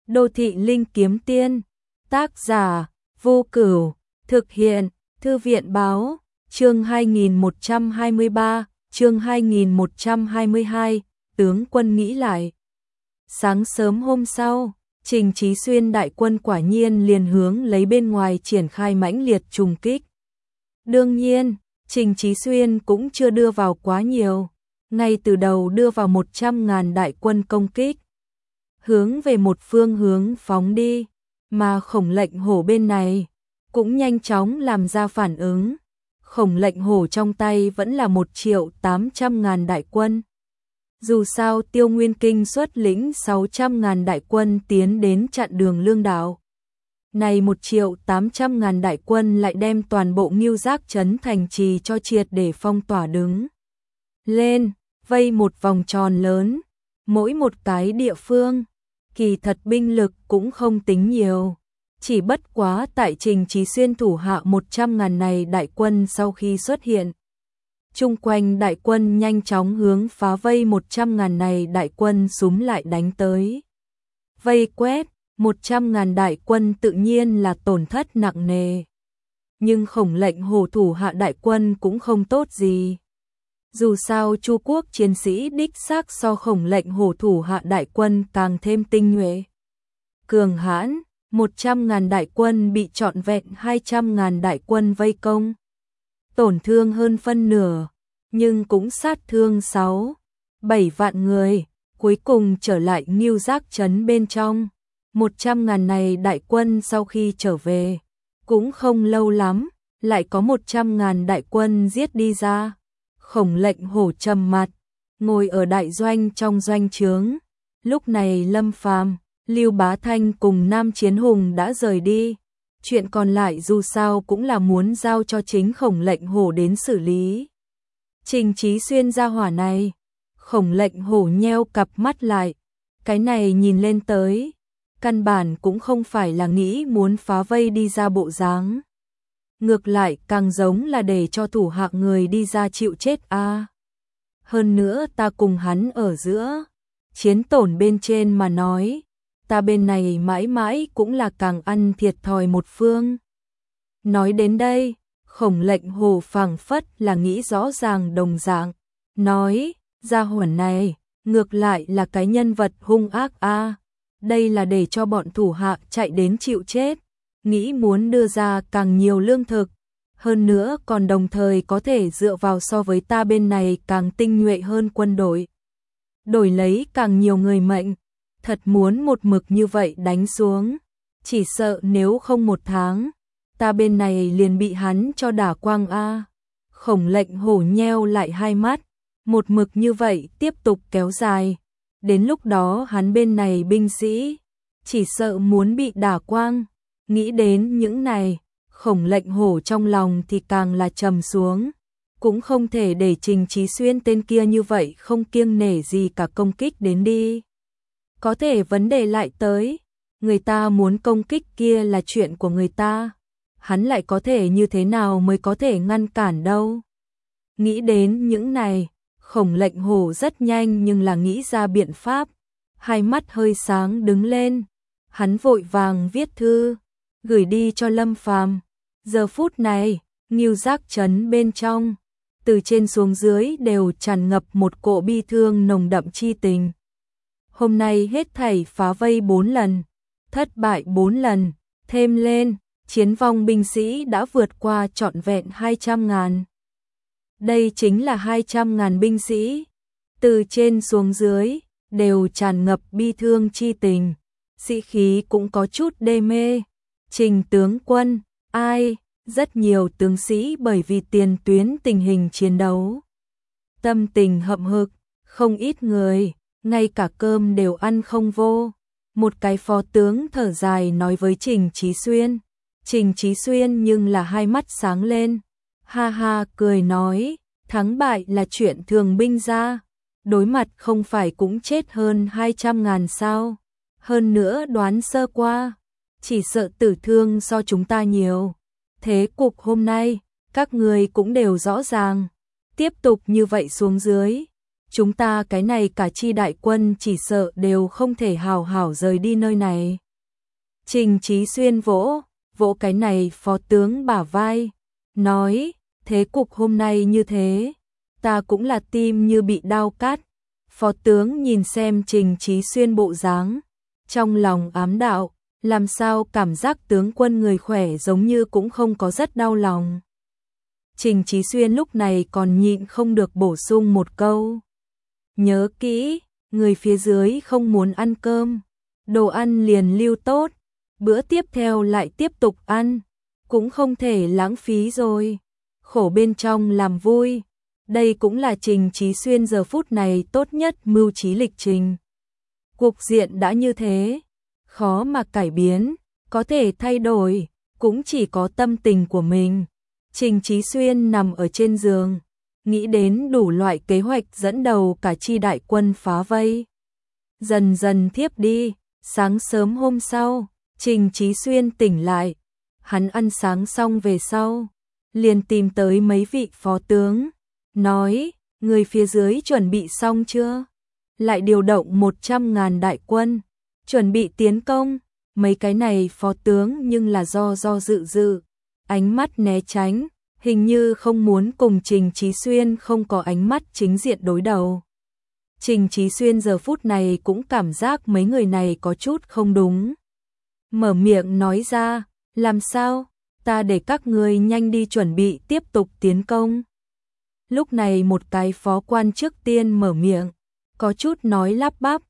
Đô thị linh kiếm tiên, tác giả, Vô Cửu, thực hiện, Thư viện báo, chương 2123, chương 2122, tướng quân nghĩ lại. Sáng sớm hôm sau, Trình Chí Xuyên đại quân quả nhiên liền hướng lấy bên ngoài triển khai mãnh liệt trùng kích. Đương nhiên, Trình Chí Xuyên cũng chưa đưa vào quá nhiều, ngay từ đầu đưa vào 100.000 đại quân công kích, hướng về một phương hướng phóng đi, mà Khổng Lệnh Hổ bên này cũng nhanh chóng làm ra phản ứng. Khổng Lệnh Hổ trong tay vẫn là 1.800.000 đại quân. Dù sao Tiêu Nguyên Kinh xuất lĩnh 600.000 đại quân tiến đến chặn đường Lương Đạo. Này 1.800.000 đại quân lại đem toàn bộ Ngưu Giác trấn thành trì cho triệt để phong tỏa đứng lên, vây một vòng tròn lớn, mỗi một cái địa phương, kỳ thật binh lực cũng không tính nhiều. Chỉ bất quá tại Trình Chí Xuyên thủ hạ 100.000 này đại quân sau khi xuất hiện, chung quanh đại quân nhanh chóng hướng phá vây 100.000 này đại quân súm lại đánh tới. Vây quét, 100.000 đại quân tự nhiên là tổn thất nặng nề. Nhưng Khổng Lệnh Hổ thủ hạ đại quân cũng không tốt gì. Dù sao Chu quốc chiến sĩ đích xác so Khổng Lệnh Hổ thủ hạ đại quân càng thêm tinh nhuệ, cường hãn. 100.000 đại quân bị trọn vẹn 200.000 đại quân vây công. Tổn thương hơn phân nửa, nhưng cũng sát thương 6-7 vạn người, cuối cùng trở lại Ngưu Giác trấn bên trong. 100.000 này đại quân sau khi trở về, cũng không lâu lắm, lại có 100.000 đại quân giết đi ra. Khổng Lệnh Hổ trầm mặt, ngồi ở đại doanh trong doanh trướng. Lúc này Lâm Phàm, Lưu Bá Thanh cùng Nam Chiến Hùng đã rời đi. Chuyện còn lại dù sao cũng là muốn giao cho chính Khổng Lệnh Hổ đến xử lý. Trình Chí Xuyên ra hỏa này, Khổng Lệnh Hổ nheo cặp mắt lại. Cái này nhìn lên tới, căn bản cũng không phải là nghĩ muốn phá vây đi ra bộ dáng. Ngược lại càng giống là để cho thủ hạ người đi ra chịu chết a. Hơn nữa ta cùng hắn ở giữa, chiến tổn bên trên mà nói, ta bên này mãi mãi cũng là càng ăn thiệt thòi một phương. Nói đến đây, Khổng Lệnh Hổ phảng phất là nghĩ rõ ràng đồng dạng, nói, gia hỏa này, ngược lại là cái nhân vật hung ác a. Đây là để cho bọn thủ hạ chạy đến chịu chết, nghĩ muốn đưa ra càng nhiều lương thực, hơn nữa còn đồng thời có thể dựa vào so với ta bên này càng tinh nhuệ hơn quân đội, đổi lấy càng nhiều người mệnh. Thật muốn một mực như vậy đánh xuống, chỉ sợ nếu không 1 tháng, ta bên này liền bị hắn cho đả quang a. Khổng Lệnh Hổ nheo lại hai mắt, một mực như vậy tiếp tục kéo dài, đến lúc đó hắn bên này binh sĩ chỉ sợ muốn bị đả quang. Nghĩ đến những này, Khổng Lệnh Hổ trong lòng thì càng là trầm xuống, cũng không thể để Trình Chí Xuyên tên kia như vậy không kiêng nể gì cả công kích đến đi. Có thể vấn đề lại tới, người ta muốn công kích kia là chuyện của người ta, hắn lại có thể như thế nào mới có thể ngăn cản đâu. Nghĩ đến những này, Khổng Lệnh Hổ rất nhanh nhưng là nghĩ ra biện pháp, hai mắt hơi sáng đứng lên, hắn vội vàng viết thư, gửi đi cho Lâm Phàm. Giờ phút này, Ngưu Giác trấn bên trong, từ trên xuống dưới đều tràn ngập một cỗ bi thương nồng đậm chi tình. Hôm nay hết thảy phá vây 4 lần, thất bại 4 lần, thêm lên, chiến vong binh sĩ đã vượt qua trọn vẹn 200.000. Đây chính là 200.000 binh sĩ, từ trên xuống dưới, đều tràn ngập bi thương chi tình, sĩ khí cũng có chút đê mê. Trình tướng quân, ai, rất nhiều tướng sĩ bởi vì tiền tuyến tình hình chiến đấu, tâm tình hậm hực, không ít người ngay cả cơm đều ăn không vô. Một cái phó tướng thở dài nói với Trình Chí Xuyên. Trình Chí Xuyên nhưng là hai mắt sáng lên, ha ha cười nói, thắng bại là chuyện thường binh ra, đối mặt không phải cũng chết hơn 200.000 sao, hơn nữa đoán sơ qua, chỉ sợ tử thương so chúng ta nhiều. Thế cục hôm nay, các người cũng đều rõ ràng, tiếp tục như vậy xuống dưới, chúng ta cái này cả chi đại quân chỉ sợ đều không thể hào hảo rời đi nơi này. Trình Chí Xuyên vỗ cái này phó tướng bả vai, nói, thế cục hôm nay như thế, ta cũng là tim như bị đao cắt. Phó tướng nhìn xem Trình Chí Xuyên bộ dáng, trong lòng ám đạo, làm sao cảm giác tướng quân người khỏe giống như cũng không có rất đau lòng. Trình Chí Xuyên lúc này còn nhịn không được bổ sung một câu. Nhớ kỹ, người phía dưới không muốn ăn cơm, đồ ăn liền lưu tốt, bữa tiếp theo lại tiếp tục ăn, cũng không thể lãng phí rồi. Khổ bên trong làm vui, đây cũng là Trình Chí Xuyên giờ phút này tốt nhất mưu trí lịch trình. Cục diện đã như thế, khó mà cải biến, có thể thay đổi, cũng chỉ có tâm tình của mình. Trình Chí Xuyên nằm ở trên giường, nghĩ đến đủ loại kế hoạch dẫn đầu cả chi đại quân phá vây. Dần dần thiếp đi, sáng sớm hôm sau, Trình Chí Xuyên tỉnh lại, hắn ăn sáng xong về sau, liền tìm tới mấy vị phó tướng, nói, người phía dưới chuẩn bị xong chưa? Lại điều động 100.000 đại quân, chuẩn bị tiến công. Mấy cái này phó tướng nhưng là do dự, ánh mắt né tránh, hình như không muốn cùng Trình Chí Xuyên không có ánh mắt chính diện đối đầu. Trình Chí Xuyên giờ phút này cũng cảm giác mấy người này có chút không đúng. Mở miệng nói ra, làm sao, ta để các ngươi nhanh đi chuẩn bị tiếp tục tiến công. Lúc này một cái phó quan trước tiên mở miệng, có chút nói lắp bắp,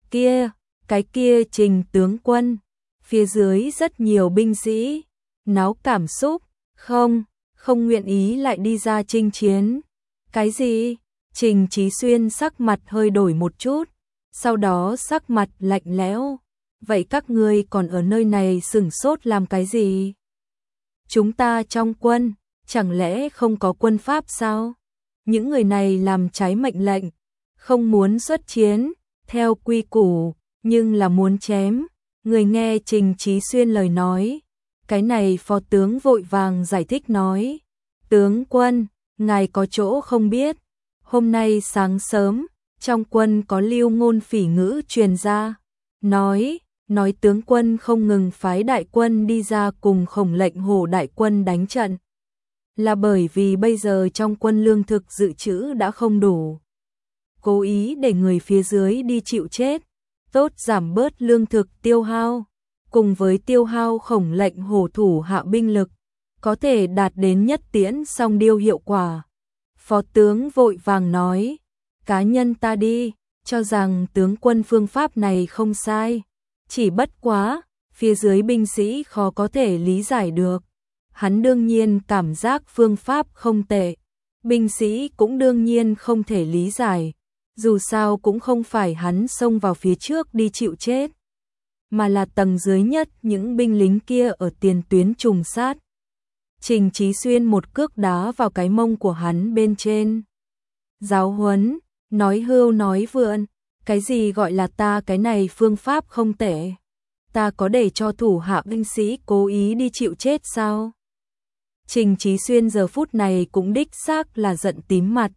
cái kia Trình tướng quân, phía dưới rất nhiều binh sĩ, náo cảm xúc, không nguyện ý lại đi ra chinh chiến. Cái gì? Trình Chí Xuyên sắc mặt hơi đổi một chút, sau đó sắc mặt lạnh lẽo, vậy các ngươi còn ở nơi này sửng sốt làm cái gì? Chúng ta trong quân, chẳng lẽ không có quân pháp sao? Những người này làm trái mệnh lệnh, không muốn xuất chiến, theo quy củ, nhưng là muốn chém. Người nghe Trình Chí Xuyên lời nói, cái này phó tướng vội vàng giải thích nói, tướng quân, ngài có chỗ không biết, hôm nay sáng sớm, trong quân có lưu ngôn phỉ ngữ truyền ra, nói tướng quân không ngừng phái đại quân đi ra cùng Khổng Lệnh Hổ đại quân đánh trận, là bởi vì bây giờ trong quân lương thực dự trữ đã không đủ, cố ý để người phía dưới đi chịu chết, tốt giảm bớt lương thực tiêu hao, cùng với tiêu hao Khổng Lệnh Hổ thủ hạ binh lực, có thể đạt đến nhất tiễn song điêu hiệu quả. Phó tướng vội vàng nói, cá nhân ta đi, cho rằng tướng quân phương pháp này không sai, chỉ bất quá, phía dưới binh sĩ khó có thể lý giải được. Hắn đương nhiên cảm giác phương pháp không tệ, binh sĩ cũng đương nhiên không thể lý giải, dù sao cũng không phải hắn xông vào phía trước đi chịu chết, mà là tầng dưới nhất những binh lính kia ở tiền tuyến trùng sát. Trình Chí Xuyên một cước đá vào cái mông của hắn bên trên. Giáo huấn, nói hưu nói vượn, cái gì gọi là ta cái này phương pháp không tệ? Ta có để cho thủ hạ binh sĩ cố ý đi chịu chết sao? Trình Chí Xuyên giờ phút này cũng đích xác là giận tím mặt.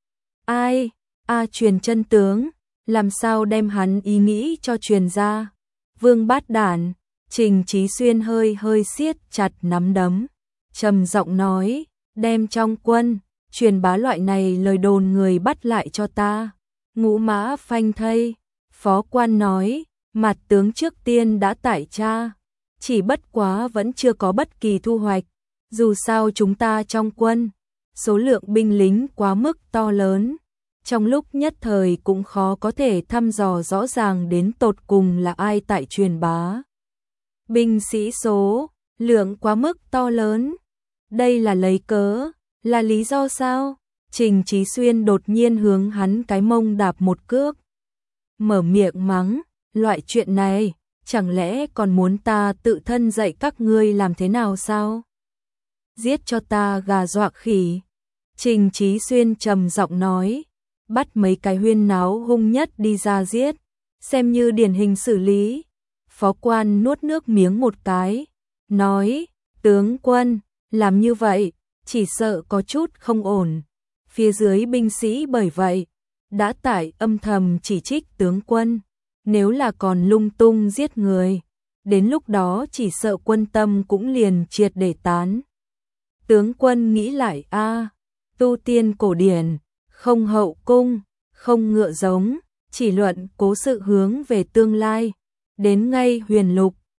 Ai? Truyền chân tướng, làm sao đem hắn ý nghĩ cho truyền ra? Vương bát đản, Trình Chí Xuyên hơi siết chặt nắm đấm, trầm giọng nói, đem trong quân, truyền bá loại này lời đồn người bắt lại cho ta. Ngũ mã phanh thây, phó quan nói, mặt tướng trước tiên đã tải tra, chỉ bất quá vẫn chưa có bất kỳ thu hoạch, dù sao chúng ta trong quân, số lượng binh lính quá mức to lớn, trong lúc nhất thời cũng khó có thể thăm dò rõ ràng đến tột cùng là ai tại truyền bá. Binh sĩ số, lượng quá mức to lớn, đây là lấy cớ, là lý do sao? Trình Chí Xuyên đột nhiên hướng hắn cái mông đạp một cước, mở miệng mắng, loại chuyện này, chẳng lẽ còn muốn ta tự thân dạy các ngươi làm thế nào sao? Giết cho ta gà dọa khỉ. Trình Chí Xuyên trầm giọng nói, bắt mấy cái huyên náo hung nhất đi ra giết, xem như điển hình xử lý. Phó quan nuốt nước miếng một cái, nói, tướng quân, làm như vậy, chỉ sợ có chút không ổn. Phía dưới binh sĩ bởi vậy, đã tại âm thầm chỉ trích tướng quân, nếu là còn lung tung giết người, đến lúc đó chỉ sợ quân tâm cũng liền triệt để tán. Tướng quân nghĩ lại tu tiên cổ điển, không hậu cung, không ngựa giống, chỉ luận cố sự hướng về tương lai, đến ngay huyền lục,